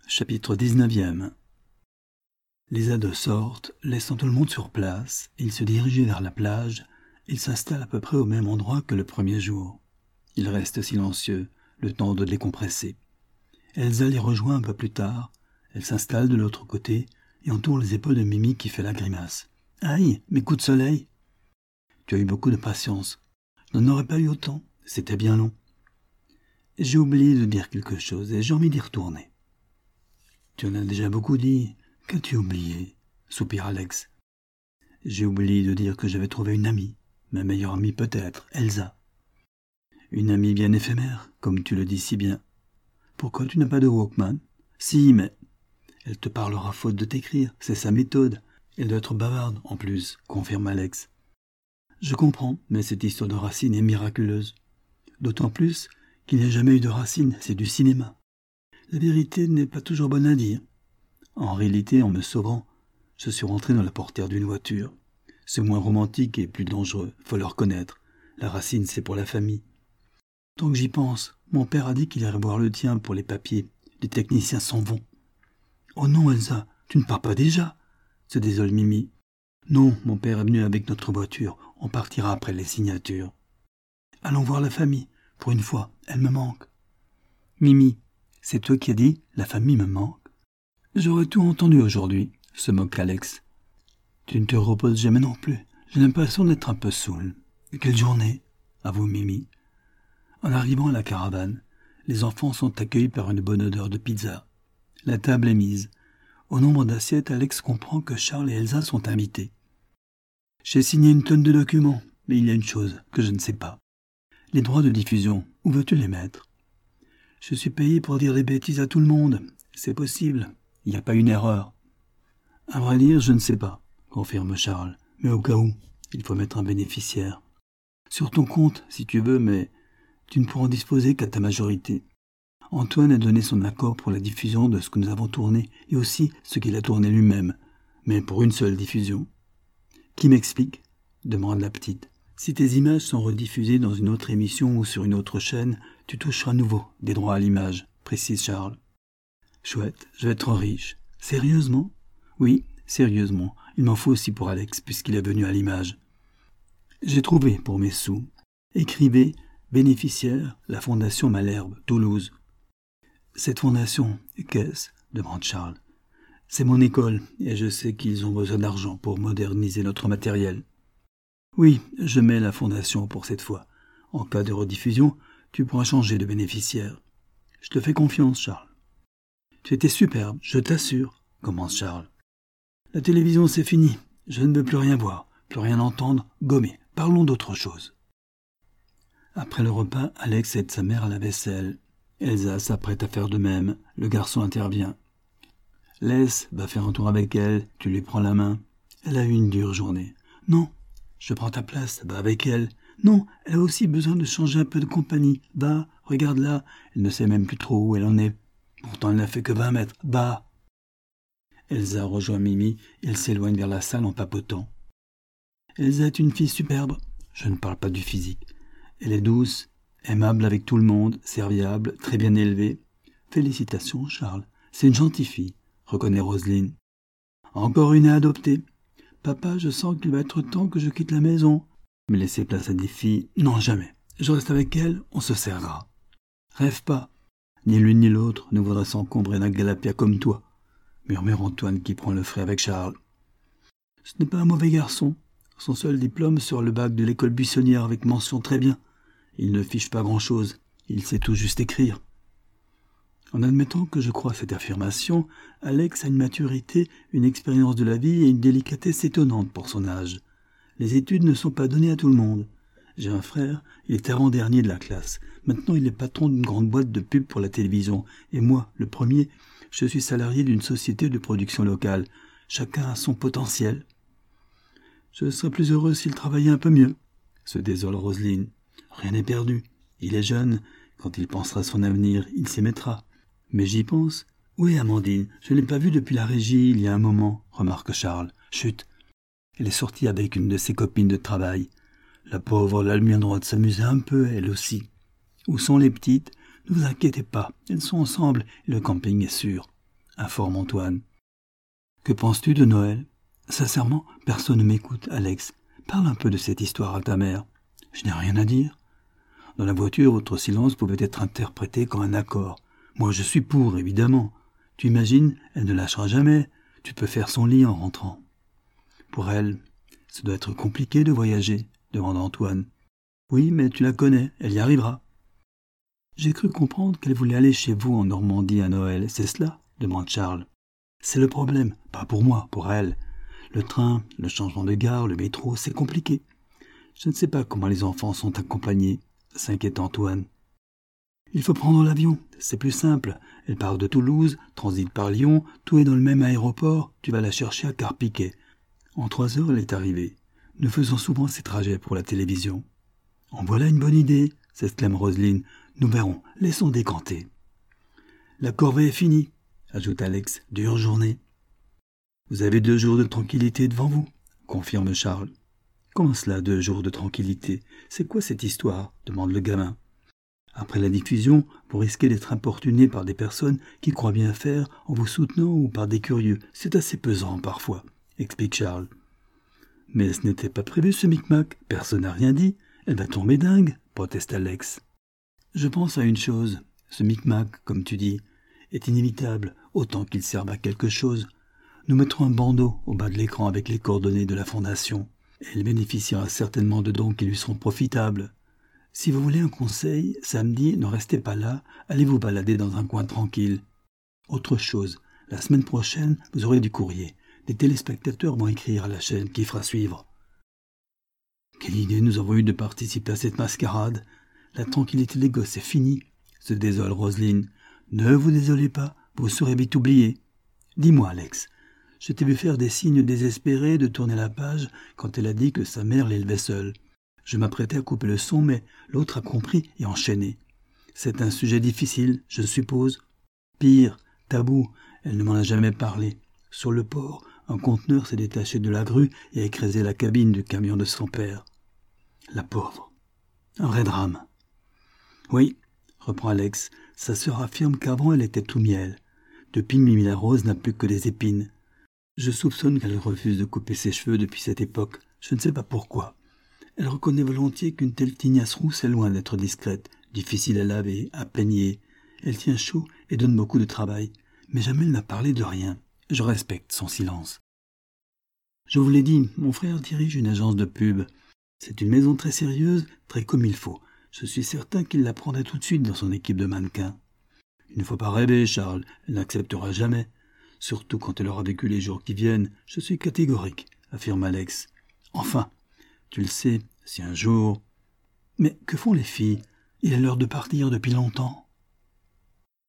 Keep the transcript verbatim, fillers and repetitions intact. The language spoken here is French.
Chapitre dix-neuvième. Les ados sortent, laissant tout le monde sur place. Ils se dirigent vers la plage. Ils s'installent à peu près au même endroit que le premier jour. Ils restent silencieux, le temps de décompresser. Elsa les rejoint un peu plus tard. Elle s'installe de l'autre côté et entoure les épaules de Mimi qui fait la grimace. « Aïe, mes coups de soleil !»« Tu as eu beaucoup de patience. Je n'en aurais pas eu autant. C'était bien long. » J'ai oublié de dire quelque chose et j'ai envie d'y retourner. Tu en as déjà beaucoup dit. Qu'as-tu oublié ? Soupira Alex. J'ai oublié de dire que j'avais trouvé une amie, ma meilleure amie peut-être, Elsa. Une amie bien éphémère, comme tu le dis si bien. Pourquoi tu n'as pas de Walkman ? Si, mais... Elle te parlera faute de t'écrire, c'est sa méthode. Elle doit être bavarde, en plus, confirme Alex. Je comprends, mais cette histoire de racines est miraculeuse. D'autant plus qu'il n'y a jamais eu de racines, c'est du cinéma. La vérité n'est pas toujours bonne à dire. En réalité, en me sauvant, je suis rentré dans la portière d'une voiture. C'est moins romantique et plus dangereux, faut le reconnaître. La racine, c'est pour la famille. Tant que j'y pense, mon père a dit qu'il irait voir le tien pour les papiers. Les techniciens s'en vont. Oh non, Elsa, tu ne pars pas déjà, se désole Mimi. Non, mon père est venu avec notre voiture. On partira après les signatures. Allons voir la famille. Pour une fois, elle me manque. Mimi, c'est toi qui as dit « la famille me manque ». J'aurais tout entendu aujourd'hui, se moque Alex. Tu ne te reposes jamais non plus. J'ai l'impression d'être un peu saoul. Quelle journée, avoue Mimi. En arrivant à la caravane, les enfants sont accueillis par une bonne odeur de pizza. La table est mise. Au nombre d'assiettes, Alex comprend que Charles et Elsa sont invités. J'ai signé une tonne de documents, mais il y a une chose que je ne sais pas. Les droits de diffusion, où veux-tu les mettre ? Je suis payé pour dire des bêtises à tout le monde. C'est possible. Il n'y a pas une erreur. À vrai dire, je ne sais pas, confirme Charles. Mais au cas où, il faut mettre un bénéficiaire. Sur ton compte, si tu veux, mais tu ne pourras en disposer qu'à ta majorité. Antoine a donné son accord pour la diffusion de ce que nous avons tourné et aussi ce qu'il a tourné lui-même, mais pour une seule diffusion. Qui m'explique ? Demande la petite. Si tes images sont rediffusées dans une autre émission ou sur une autre chaîne, tu toucheras à nouveau des droits à l'image, précise Charles. Chouette, je vais être riche. Sérieusement ? Oui, sérieusement. Il m'en faut aussi pour Alex, puisqu'il est venu à l'image. J'ai trouvé pour mes sous. Écrivez, bénéficiaire, la Fondation Malherbe, Toulouse. Cette fondation, qu'est-ce ? Demande Charles. C'est mon école, et je sais qu'ils ont besoin d'argent pour moderniser notre matériel. Oui, je mets la fondation pour cette fois. En cas de rediffusion, tu pourras changer de bénéficiaire. Je te fais confiance, Charles. Tu étais superbe, je t'assure, commence Charles. La télévision, c'est fini. Je ne veux plus rien voir, plus rien entendre, gommé. Parlons d'autre chose. Après le repas, Alex aide sa mère à la vaisselle. Elsa s'apprête à faire de même. Le garçon intervient. Laisse, va faire un tour avec elle, tu lui prends la main. Elle a eu une dure journée. Non, je prends ta place, va avec elle. Non, elle a aussi besoin de changer un peu de compagnie. Va, regarde-la, elle ne sait même plus trop où elle en est. Pourtant, elle n'a fait que vingt mètres. Va. Elsa rejoint Mimi et elle s'éloigne vers la salle en papotant. Elsa est une fille superbe. Je ne parle pas du physique. Elle est douce, aimable avec tout le monde, serviable, très bien élevée. Félicitations, Charles. C'est une gentille fille, reconnaît Roselyne. Encore une à adopter. Papa, je sens qu'il va être temps que je quitte la maison. Mais laisser place à des filles, non jamais. Je reste avec elle, on se serrera. Rêve pas. Ni l'une ni l'autre ne voudrait s'encombrer d'un galapia comme toi, murmure Antoine qui prend le frais avec Charles. Ce n'est pas un mauvais garçon. Son seul diplôme sur le bac de l'école buissonnière avec mention très bien. Il ne fiche pas grand-chose. Il sait tout juste écrire. En admettant que je crois à cette affirmation, Alex a une maturité, une expérience de la vie et une délicatesse étonnante pour son âge. Les études ne sont pas données à tout le monde. J'ai un frère, il est avant-dernier de la classe. Maintenant, il est patron d'une grande boîte de pub pour la télévision. Et moi, le premier, je suis salarié d'une société de production locale. Chacun a son potentiel. Je serais plus heureux s'il travaillait un peu mieux, se désole Roselyne. Rien n'est perdu. Il est jeune. Quand il pensera à son avenir, il s'y mettra. Mais j'y pense. Oui, Amandine, je ne l'ai pas vue depuis la régie il y a un moment, remarque Charles. Chut. Elle est sortie avec une de ses copines de travail. La pauvre, elle a le bien droit de s'amuser un peu, elle aussi. Où sont les petites ? Ne vous inquiétez pas, elles sont ensemble et le camping est sûr. informe Antoine. Que penses-tu de Noël ? Sincèrement, personne ne m'écoute, Alex. Parle un peu de cette histoire à ta mère. Je n'ai rien à dire. Dans la voiture, votre silence pouvait être interprété comme un accord. Moi, je suis pour, évidemment. Tu imagines, elle ne lâchera jamais. Tu peux faire son lit en rentrant. Pour elle, ça doit être compliqué de voyager, demande Antoine. Oui, mais tu la connais, elle y arrivera. J'ai cru comprendre qu'elle voulait aller chez vous en Normandie à Noël, c'est cela ? Demande Charles. C'est le problème, pas pour moi, pour elle. Le train, le changement de gare, le métro, c'est compliqué. Je ne sais pas comment les enfants sont accompagnés, s'inquiète Antoine. Il faut prendre l'avion, c'est plus simple. Elle part de Toulouse, transite par Lyon, tout est dans le même aéroport, tu vas la chercher à Carpiquet. En trois heures, elle est arrivée. Nous faisons souvent ces trajets pour la télévision. En voilà une bonne idée, s'exclame Roselyne. Nous verrons, laissons décanter. La corvée est finie, ajoute Alex, dure journée. Vous avez deux jours de tranquillité devant vous, confirme Charles. Comment cela, deux jours de tranquillité ? C'est quoi cette histoire ? Demande le gamin. Après la diffusion, vous risquez d'être importuné par des personnes qui croient bien faire en vous soutenant ou par des curieux. C'est assez pesant parfois, explique Charles. Mais ce n'était pas prévu ce micmac, personne n'a rien dit. Elle va tomber dingue, proteste Alex. Je pense à une chose, ce micmac, comme tu dis, est inévitable, autant qu'il serve à quelque chose. Nous mettrons un bandeau au bas de l'écran avec les coordonnées de la fondation. Elle bénéficiera certainement de dons qui lui seront profitables. Si vous voulez un conseil, samedi, ne restez pas là, allez vous balader dans un coin tranquille. Autre chose, la semaine prochaine, vous aurez du courrier. Des téléspectateurs vont écrire à la chaîne qui fera suivre. Quelle idée nous avons eue de participer à cette mascarade. La tranquillité des gosses est finie, se désole Roselyne. Ne vous désolez pas, vous serez vite oublié. Dis-moi, Alex, je t'ai vu faire des signes désespérés de tourner la page quand elle a dit que sa mère l'élevait seule. Je m'apprêtais à couper le son, mais l'autre a compris et enchaîné. C'est un sujet difficile, je suppose. Pire, tabou, elle ne m'en a jamais parlé. Sur le port, un conteneur s'est détaché de la grue et a écrasé la cabine du camion de son père. La pauvre. Un vrai drame. Oui, reprend Alex, sa sœur affirme qu'avant elle était tout miel. Depuis, Mimi la Rose n'a plus que des épines. Je soupçonne qu'elle refuse de couper ses cheveux depuis cette époque. Je ne sais pas pourquoi. Elle reconnaît volontiers qu'une telle tignasse rousse est loin d'être discrète, difficile à laver, à peigner. Elle tient chaud et donne beaucoup de travail. Mais jamais elle n'a parlé de rien. Je respecte son silence. Je vous l'ai dit, mon frère dirige une agence de pub. C'est une maison très sérieuse, très comme il faut. Je suis certain qu'il la prendrait tout de suite dans son équipe de mannequins. Il ne faut pas rêver, Charles, elle n'acceptera jamais. Surtout quand elle aura vécu les jours qui viennent. Je suis catégorique, affirme Alex. Enfin, tu le sais, si un jour... Mais que font les filles ? Il est l'heure de partir depuis longtemps.